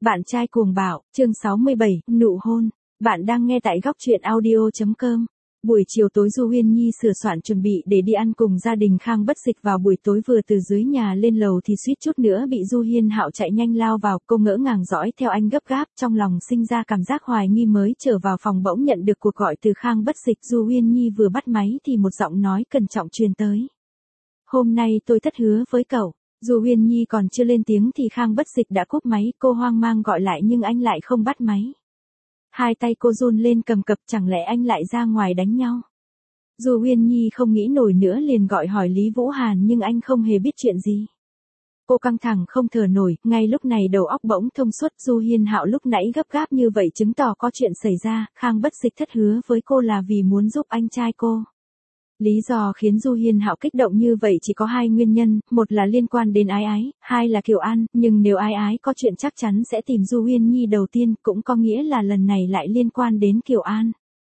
Bạn trai cuồng bạo, chương 67, nụ hôn. Bạn đang nghe tại góc truyện audio.com. Buổi chiều tối Du Huyên Nhi sửa soạn chuẩn bị để đi ăn cùng gia đình Khang Bất Dịch. Vào buổi tối vừa từ dưới nhà lên lầu thì suýt chút nữa bị Du Hiên Hạo chạy nhanh lao vào. Cô ngỡ ngàng dõi theo anh gấp gáp, trong lòng sinh ra cảm giác hoài nghi. Mới trở vào phòng bỗng nhận được cuộc gọi từ Khang Bất Dịch. Du Huyên Nhi vừa bắt máy thì một giọng nói cẩn trọng truyền tới. Hôm nay tôi thất hứa với cậu. Du Huyên Nhi còn chưa lên tiếng thì Khang Bất Dịch đã cúp máy. Cô hoang mang gọi lại nhưng anh lại không bắt máy. Hai tay cô run lên cầm cập, chẳng lẽ anh lại ra ngoài đánh nhau. Du Huyên Nhi không nghĩ nổi nữa liền gọi hỏi Lý Vũ Hàn nhưng anh không hề biết chuyện gì. Cô căng thẳng không thở nổi, ngay lúc này đầu óc bỗng thông suốt. Du Hiên Hạo lúc nãy gấp gáp như vậy chứng tỏ có chuyện xảy ra. Khang Bất Dịch thất hứa với cô là vì muốn giúp anh trai cô. Lý do khiến Du Hiên Hạo kích động như vậy chỉ có hai nguyên nhân, một là liên quan đến Ái Ái, hai là Kiều An, nhưng nếu Ái Ái có chuyện chắc chắn sẽ tìm Du Huyên Nhi đầu tiên, cũng có nghĩa là lần này lại liên quan đến Kiều An.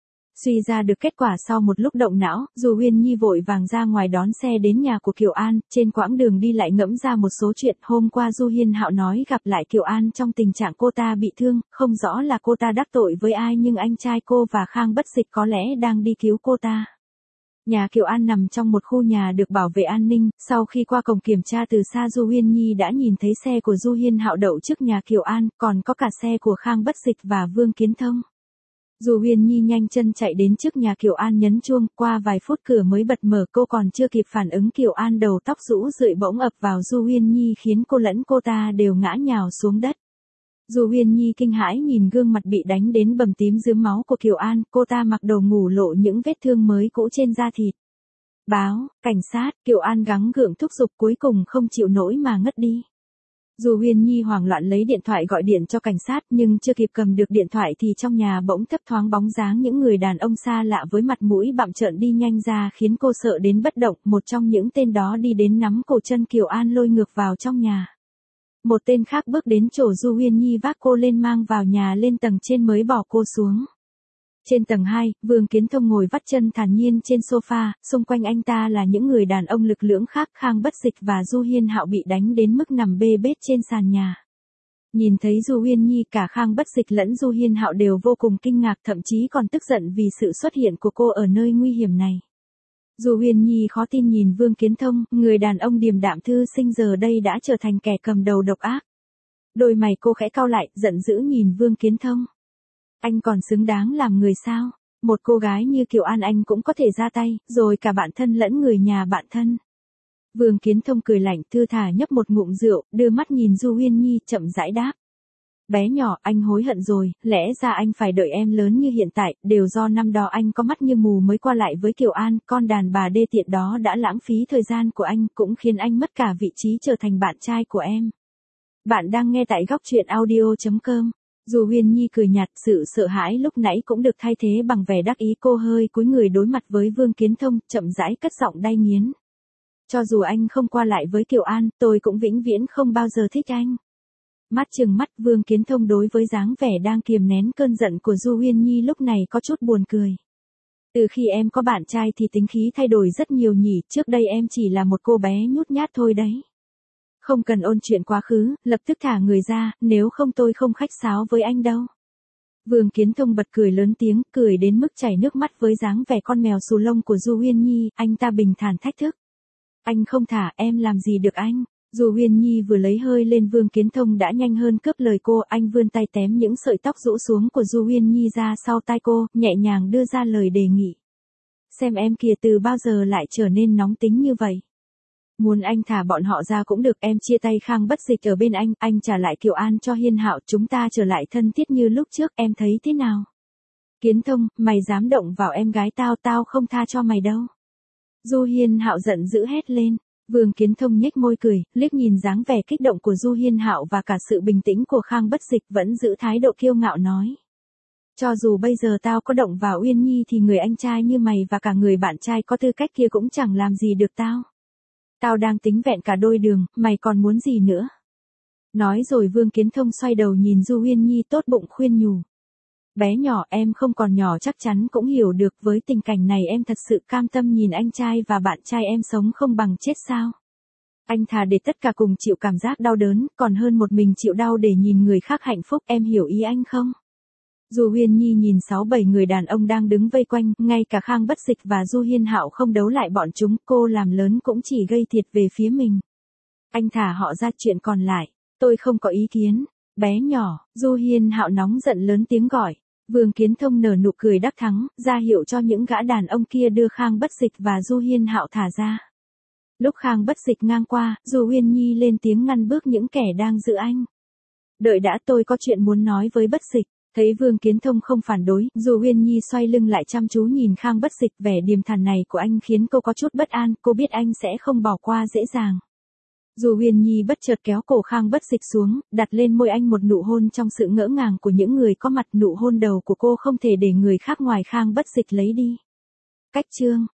Suy ra được kết quả sau một lúc động não, Du Huyên Nhi vội vàng ra ngoài đón xe đến nhà của Kiều An, trên quãng đường đi lại ngẫm ra một số chuyện. Hôm qua Du Hiên Hạo nói gặp lại Kiều An trong tình trạng cô ta bị thương, không rõ là cô ta đắc tội với ai nhưng anh trai cô và Khang Bất Dịch có lẽ đang đi cứu cô ta. Nhà Kiều An nằm trong một khu nhà được bảo vệ an ninh, sau khi qua cổng kiểm tra từ xa Du Huyên Nhi đã nhìn thấy xe của Du Hiên Hạo đậu trước nhà Kiều An, còn có cả xe của Khang Bất Dịch và Vương Kiến Thông. Du Huyên Nhi nhanh chân chạy đến trước nhà Kiều An nhấn chuông, qua vài phút cửa mới bật mở. Cô còn chưa kịp phản ứng Kiều An đầu tóc rũ rượi bỗng ập vào Du Huyên Nhi khiến cô lẫn cô ta đều ngã nhào xuống đất. Du Huyên Nhi kinh hãi nhìn gương mặt bị đánh đến bầm tím rướm máu của Kiều An, cô ta mặc đồ ngủ lộ những vết thương mới cũ trên da thịt. Báo, cảnh sát, Kiều An gắng gượng thúc giục cuối cùng không chịu nổi mà ngất đi. Du Huyên Nhi hoảng loạn lấy điện thoại gọi điện cho cảnh sát nhưng chưa kịp cầm được điện thoại thì trong nhà bỗng thấp thoáng bóng dáng những người đàn ông xa lạ với mặt mũi bặm trợn đi nhanh ra khiến cô sợ đến bất động. Một trong những tên đó đi đến nắm cổ chân Kiều An lôi ngược vào trong nhà. Một tên khác bước đến chỗ Du Huyên Nhi vác cô lên mang vào nhà lên tầng trên mới bỏ cô xuống. Trên tầng 2, Vương Kiến Thông ngồi vắt chân thản nhiên trên sofa, xung quanh anh ta là những người đàn ông lực lưỡng khác. Khang Bất Dịch và Du Hiên Hạo bị đánh đến mức nằm bê bết trên sàn nhà. Nhìn thấy Du Huyên Nhi, cả Khang Bất Dịch lẫn Du Hiên Hạo đều vô cùng kinh ngạc, thậm chí còn tức giận vì sự xuất hiện của cô ở nơi nguy hiểm này. Du Huyên Nhi khó tin nhìn Vương Kiến Thông, người đàn ông điềm đạm thư sinh giờ đây đã trở thành kẻ cầm đầu độc ác. Đôi mày cô khẽ cau lại, giận dữ nhìn Vương Kiến Thông. Anh còn xứng đáng làm người sao? Một cô gái như Kiều An anh cũng có thể ra tay, rồi cả bạn thân lẫn người nhà bạn thân. Vương Kiến Thông cười lạnh, thư thả nhấp một ngụm rượu, đưa mắt nhìn Du Huyên Nhi, chậm rãi đáp. Bé nhỏ, anh hối hận rồi, lẽ ra anh phải đợi em lớn như hiện tại, đều do năm đó anh có mắt như mù mới qua lại với Kiều An, con đàn bà đê tiện đó đã lãng phí thời gian của anh, cũng khiến anh mất cả vị trí trở thành bạn trai của em. Bạn đang nghe tại góc truyện audio.com. Du Huyên Nhi cười nhạt, sự sợ hãi lúc nãy cũng được thay thế bằng vẻ đắc ý. Cô hơi cúi người đối mặt với Vương Kiến Thông, chậm rãi cất giọng đay nghiến. Cho dù anh không qua lại với Kiều An, tôi cũng vĩnh viễn không bao giờ thích anh. Mắt trừng mắt, Vương Kiến Thông đối với dáng vẻ đang kiềm nén cơn giận của Du Huyên Nhi lúc này có chút buồn cười. Từ khi em có bạn trai thì tính khí thay đổi rất nhiều nhỉ, trước đây em chỉ là một cô bé nhút nhát thôi đấy. Không cần ôn chuyện quá khứ, lập tức thả người ra, nếu không tôi không khách sáo với anh đâu. Vương Kiến Thông bật cười lớn tiếng, cười đến mức chảy nước mắt với dáng vẻ con mèo xù lông của Du Huyên Nhi, anh ta bình thản thách thức. Anh không thả, em làm gì được anh? Du Huyên Nhi vừa lấy hơi lên, Vương Kiến Thông đã nhanh hơn cướp lời cô, anh vươn tay tém những sợi tóc rũ xuống của Du Huyên Nhi ra sau tai cô, nhẹ nhàng đưa ra lời đề nghị. Xem em kìa, từ bao giờ lại trở nên nóng tính như vậy? Muốn anh thả bọn họ ra cũng được, em chia tay Khang Bất Dịch ở bên anh trả lại Kiều An cho Hiên Hạo, chúng ta trở lại thân thiết như lúc trước, em thấy thế nào? Kiến Thông, mày dám động vào em gái tao không tha cho mày đâu. Du Hiên Hạo giận dữ hét lên. Vương Kiến Thông nhếch môi cười, liếc nhìn dáng vẻ kích động của Du Hiên Hạo và cả sự bình tĩnh của Khang Bất Dịch, vẫn giữ thái độ kiêu ngạo nói. Cho dù bây giờ tao có động vào Uyên Nhi thì người anh trai như mày và cả người bạn trai có tư cách kia cũng chẳng làm gì được tao. Tao đang tính vẹn cả đôi đường, mày còn muốn gì nữa? Nói rồi Vương Kiến Thông xoay đầu nhìn Du Huyên Nhi tốt bụng khuyên nhủ. Bé nhỏ, em không còn nhỏ chắc chắn cũng hiểu được, với tình cảnh này em thật sự cam tâm nhìn anh trai và bạn trai em sống không bằng chết sao? Anh thà để tất cả cùng chịu cảm giác đau đớn, còn hơn một mình chịu đau để nhìn người khác hạnh phúc, em hiểu ý anh không? Du Huyên Nhi nhìn 6-7 người đàn ông đang đứng vây quanh, ngay cả Khang Bất Dịch và Du Hiên Hạo không đấu lại bọn chúng, cô làm lớn cũng chỉ gây thiệt về phía mình. Anh thả họ ra, chuyện còn lại, tôi không có ý kiến. Bé nhỏ, Du Hiên Hạo nóng giận lớn tiếng gọi. Vương Kiến Thông nở nụ cười đắc thắng, ra hiệu cho những gã đàn ông kia đưa Khang Bất Dịch và Du Hiên Hạo thả ra. Lúc Khang Bất Dịch ngang qua, Du Huyên Nhi lên tiếng ngăn bước những kẻ đang giữ anh. Đợi đã, tôi có chuyện muốn nói với Bất Dịch. Thấy Vương Kiến Thông không phản đối, Du Huyên Nhi xoay lưng lại chăm chú nhìn Khang Bất Dịch, vẻ điềm thản này của anh khiến cô có chút bất an, cô biết anh sẽ không bỏ qua dễ dàng. Du Huyên Nhi bất chợt kéo cổ Khang Bất Dịch xuống, đặt lên môi anh một nụ hôn trong sự ngỡ ngàng của những người có mặt, nụ hôn đầu của cô không thể để người khác ngoài Khang Bất Dịch lấy đi. Cách chương